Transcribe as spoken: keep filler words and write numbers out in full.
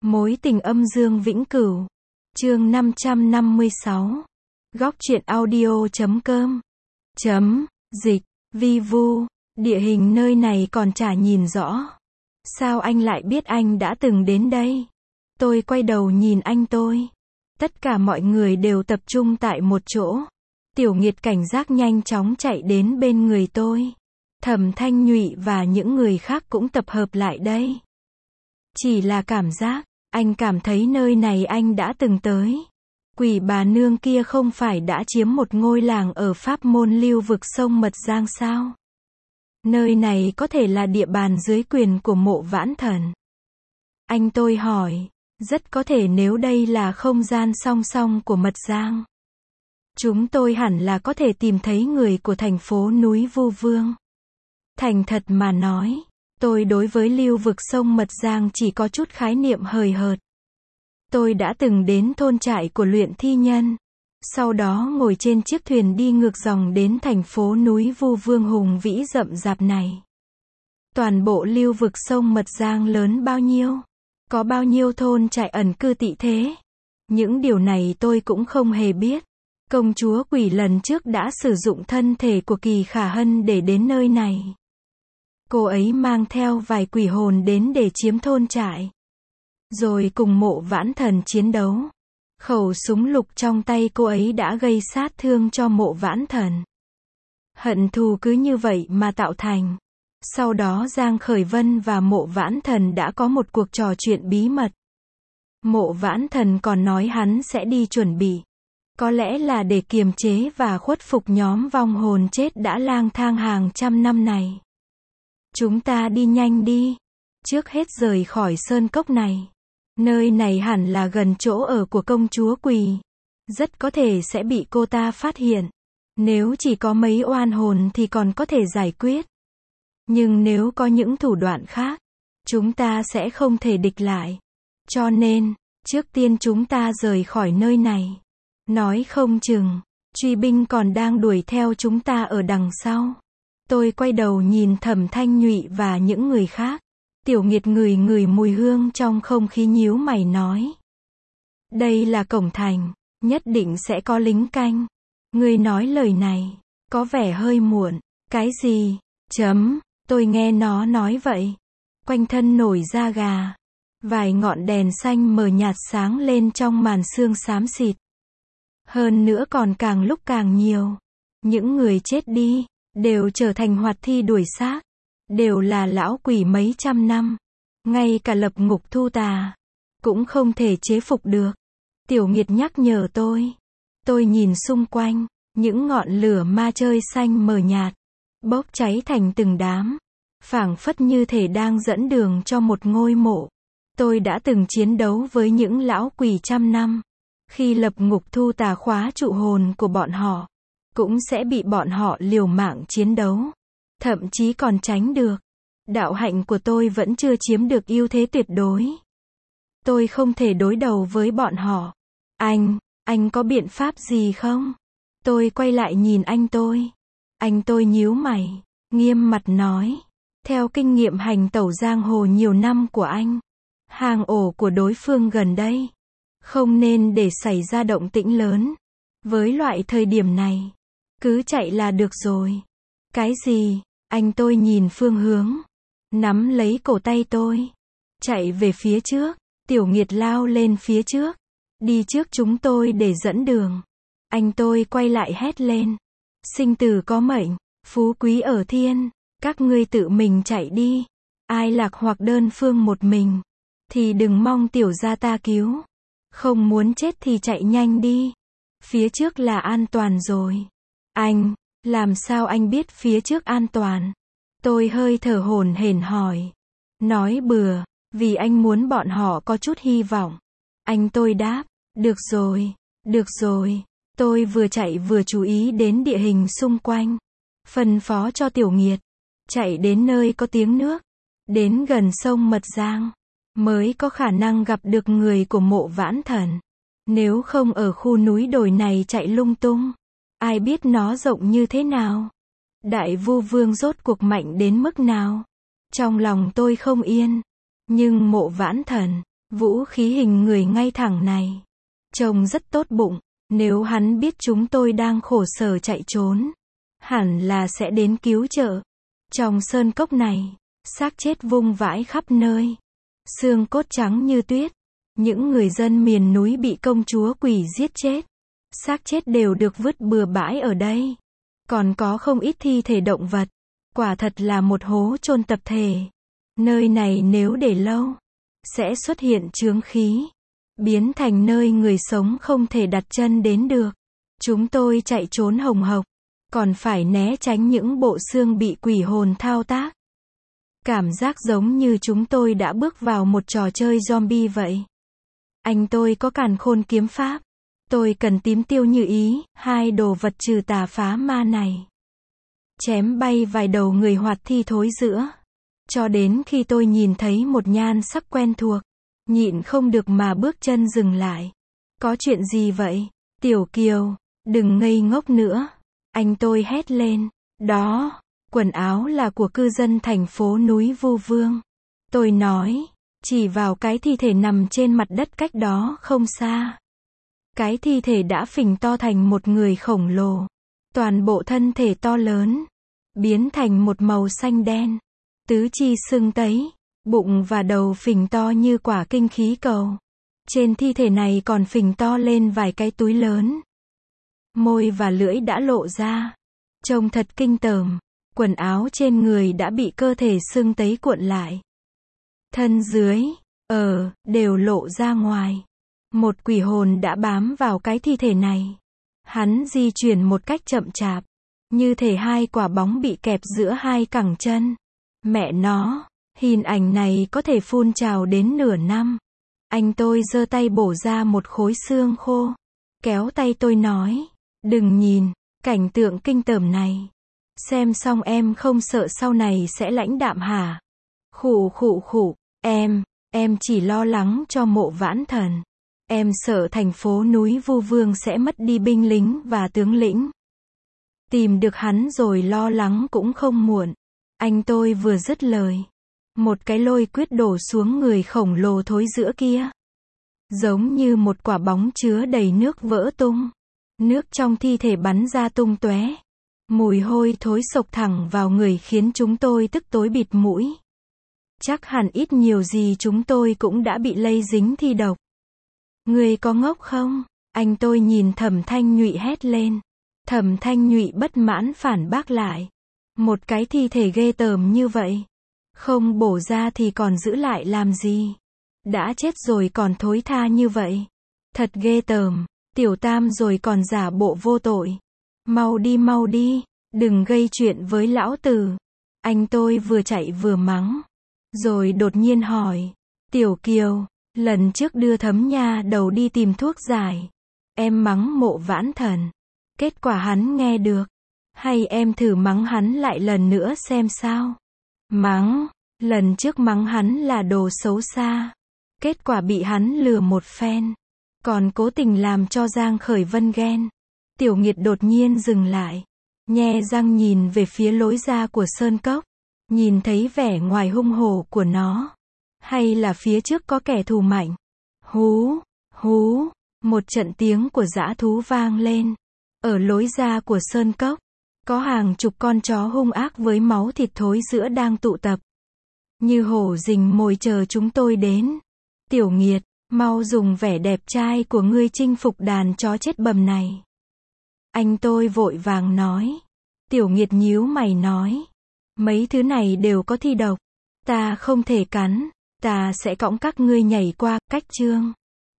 Mối tình âm dương vĩnh cửu. Chương năm trăm năm mươi sáu. Góc truyện audio chấm com. Chấm, dịch, vi vu, địa hình nơi này còn chả nhìn rõ. Sao anh lại biết anh đã từng đến đây? Tôi quay đầu nhìn anh tôi. Tất cả mọi người đều tập trung tại một chỗ. Tiểu Nghiệt cảnh giác nhanh chóng chạy đến bên người tôi. Thẩm Thanh Nhụy và những người khác cũng tập hợp lại đây. Chỉ là cảm giác, anh cảm thấy nơi này anh đã từng tới. Quỷ bà nương kia không phải đã chiếm một ngôi làng ở Pháp Môn Lưu vực sông Mật Giang sao? Nơi này có thể là địa bàn dưới quyền của Mộ Vãn Thần. Anh tôi hỏi, rất có thể nếu đây là không gian song song của Mật Giang. Chúng tôi hẳn là có thể tìm thấy người của thành phố núi Vu Vương. Thành thật mà nói, tôi đối với lưu vực sông Mật Giang chỉ có chút khái niệm hời hợt. Tôi đã từng đến thôn trại của luyện thi nhân. Sau đó ngồi trên chiếc thuyền đi ngược dòng đến thành phố núi Vu Vương hùng vĩ rậm rạp này. Toàn bộ lưu vực sông Mật Giang lớn bao nhiêu? Có bao nhiêu thôn trại ẩn cư tị thế? Những điều này tôi cũng không hề biết. Công chúa Quỷ lần trước đã sử dụng thân thể của Kỳ Khả Hân để đến nơi này. Cô ấy mang theo vài quỷ hồn đến để chiếm thôn trại. Rồi cùng Mộ Vãn Thần chiến đấu. Khẩu súng lục trong tay cô ấy đã gây sát thương cho Mộ Vãn Thần. Hận thù cứ như vậy mà tạo thành. Sau đó Giang Khởi Vân và Mộ Vãn Thần đã có một cuộc trò chuyện bí mật. Mộ Vãn Thần còn nói hắn sẽ đi chuẩn bị. Có lẽ là để kiềm chế và khuất phục nhóm vong hồn chết đã lang thang hàng trăm năm này. Chúng ta đi nhanh đi. Trước hết rời khỏi sơn cốc này. Nơi này hẳn là gần chỗ ở của công chúa Quỳ. Rất có thể sẽ bị cô ta phát hiện. Nếu chỉ có mấy oan hồn thì còn có thể giải quyết. Nhưng nếu có những thủ đoạn khác, chúng ta sẽ không thể địch lại. Cho nên, trước tiên chúng ta rời khỏi nơi này. Nói không chừng, truy binh còn đang đuổi theo chúng ta ở đằng sau. Tôi quay đầu nhìn Thẩm Thanh Nhụy và những người khác. Tiểu Nghiệt ngửi ngửi mùi hương trong không khí nhíu mày nói. Đây là cổng thành, nhất định sẽ có lính canh. Người nói lời này, có vẻ hơi muộn. Cái gì? Chấm, tôi nghe nó nói vậy. Quanh thân nổi da gà. Vài ngọn đèn xanh mờ nhạt sáng lên trong màn sương xám xịt. Hơn nữa còn càng lúc càng nhiều. Những người chết đi, đều trở thành hoạt thi đuổi xác. Đều là lão quỷ mấy trăm năm. Ngay cả lập ngục thu tà, cũng không thể chế phục được. Tiểu Nghiệt nhắc nhở tôi. Tôi nhìn xung quanh, những ngọn lửa ma chơi xanh mờ nhạt, bốc cháy thành từng đám. Phảng phất như thể đang dẫn đường cho một ngôi mộ. Tôi đã từng chiến đấu với những lão quỷ trăm năm. Khi lập ngục thu tà khóa trụ hồn của bọn họ, cũng sẽ bị bọn họ liều mạng chiến đấu. Thậm chí còn tránh được. Đạo hạnh của tôi vẫn chưa chiếm được ưu thế tuyệt đối. Tôi không thể đối đầu với bọn họ. Anh, anh có biện pháp gì không? Tôi quay lại nhìn anh tôi. Anh tôi nhíu mày, nghiêm mặt nói. Theo kinh nghiệm hành tẩu giang hồ nhiều năm của anh, hang ổ của đối phương gần đây. Không nên để xảy ra động tĩnh lớn. Với loại thời điểm này, cứ chạy là được rồi. Cái gì? Anh tôi nhìn phương hướng, nắm lấy cổ tay tôi, chạy về phía trước. Tiểu Nghiệt lao lên phía trước, đi trước chúng tôi để dẫn đường. Anh tôi quay lại hét lên. Sinh tử có mệnh, phú quý ở thiên, các ngươi tự mình chạy đi. Ai lạc hoặc đơn phương một mình, thì đừng mong tiểu gia ta cứu. Không muốn chết thì chạy nhanh đi. Phía trước là an toàn rồi. Anh, làm sao anh biết phía trước an toàn? Tôi hơi thở hổn hển hỏi. Nói bừa, vì anh muốn bọn họ có chút hy vọng. Anh tôi đáp, được rồi, được rồi. Tôi vừa chạy vừa chú ý đến địa hình xung quanh. Phân phó cho Tiểu Nghiệt, chạy đến nơi có tiếng nước, đến gần sông Mật Giang, mới có khả năng gặp được người của Mộ Vãn Thần. Nếu không ở khu núi đồi này chạy lung tung, ai biết nó rộng như thế nào. Đại Vu Vương rốt cuộc mạnh đến mức nào. Trong lòng tôi không yên. Nhưng Mộ Vãn Thần Vũ khí hình người ngay thẳng này. Trông rất tốt bụng. Nếu hắn biết chúng tôi đang khổ sở chạy trốn, hẳn là sẽ đến cứu trợ. Trong sơn cốc này, xác chết vung vãi khắp nơi. Xương cốt trắng như tuyết. Những người dân miền núi bị công chúa quỷ giết chết. Xác chết đều được vứt bừa bãi ở đây. Còn có không ít thi thể động vật. Quả thật là một hố chôn tập thể. Nơi này nếu để lâu, sẽ xuất hiện chướng khí. Biến thành nơi người sống không thể đặt chân đến được. Chúng tôi chạy trốn hồng hộc. Còn phải né tránh những bộ xương bị quỷ hồn thao tác. Cảm giác giống như chúng tôi đã bước vào một trò chơi zombie vậy. Anh tôi có càn khôn kiếm pháp. Tôi cần tím tiêu như ý, hai đồ vật trừ tà phá ma này. Chém bay vài đầu người hoạt thi thối giữa. Cho đến khi tôi nhìn thấy một nhan sắc quen thuộc. Nhịn không được mà bước chân dừng lại. Có chuyện gì vậy? Tiểu Kiều, đừng ngây ngốc nữa. Anh tôi hét lên. Đó, quần áo là của cư dân thành phố núi Vu Vương. Tôi nói, chỉ vào cái thi thể nằm trên mặt đất cách đó không xa. Cái thi thể đã phình to thành một người khổng lồ. Toàn bộ thân thể to lớn, biến thành một màu xanh đen. Tứ chi sưng tấy, bụng và đầu phình to như quả kinh khí cầu. Trên thi thể này còn phình to lên vài cái túi lớn. Môi và lưỡi đã lộ ra. Trông thật kinh tởm. Quần áo trên người đã bị cơ thể sưng tấy cuộn lại. Thân dưới, ờ, đều lộ ra ngoài. Một quỷ hồn đã bám vào cái thi thể này. Hắn di chuyển một cách chậm chạp. Như thể hai quả bóng bị kẹp giữa hai cẳng chân. Mẹ nó, hình ảnh này có thể phun trào đến nửa năm. Anh tôi giơ tay bổ ra một khối xương khô. Kéo tay tôi nói. Đừng nhìn, cảnh tượng kinh tởm này. Xem xong em không sợ sau này sẽ lãnh đạm hả? Khụ khụ khụ, em, em chỉ lo lắng cho Mộ Vãn Thần. Em sợ thành phố núi Vu Vương sẽ mất đi binh lính và tướng lĩnh. Tìm được hắn rồi lo lắng cũng không muộn. Anh tôi vừa dứt lời. Một cái lôi quyết đổ xuống người khổng lồ thối giữa kia. Giống như một quả bóng chứa đầy nước vỡ tung. Nước trong thi thể bắn ra tung tóe. Mùi hôi thối sộc thẳng vào người khiến chúng tôi tức tối bịt mũi. Chắc hẳn ít nhiều gì chúng tôi cũng đã bị lây dính thi độc. Người có ngốc không? Anh tôi nhìn Thẩm Thanh Nhụy hét lên. Thẩm Thanh Nhụy bất mãn phản bác lại. Một cái thi thể ghê tởm như vậy. Không bổ ra thì còn giữ lại làm gì? Đã chết rồi còn thối tha như vậy. Thật ghê tởm. Tiểu Tam rồi còn giả bộ vô tội. Mau đi mau đi, đừng gây chuyện với lão tử. Anh tôi vừa chạy vừa mắng. Rồi đột nhiên hỏi. Tiểu Kiều, lần trước đưa Thấm Nha Đầu đi tìm thuốc giải. Em mắng Mộ Vãn Thần. Kết quả hắn nghe được. Hay em thử mắng hắn lại lần nữa xem sao? Mắng, lần trước mắng hắn là đồ xấu xa. Kết quả bị hắn lừa một phen. Còn cố tình làm cho Giang Khởi Vân ghen. Tiểu Nghiệt đột nhiên dừng lại. Nhe răng nhìn về phía lối ra của sơn cốc. Nhìn thấy vẻ ngoài hung hổ của nó. Hay là phía trước có kẻ thù mạnh. Hú, hú, một trận tiếng của dã thú vang lên. Ở lối ra của sơn cốc, có hàng chục con chó hung ác với máu thịt thối giữa đang tụ tập. Như hổ rình mồi chờ chúng tôi đến. Tiểu Nghiệt, mau dùng vẻ đẹp trai của ngươi chinh phục đàn chó chết bầm này. Anh tôi vội vàng nói. Tiểu Nghiệt nhíu mày nói. Mấy thứ này đều có thi độc. Ta không thể cắn. Ta sẽ cõng các ngươi nhảy qua cách chương.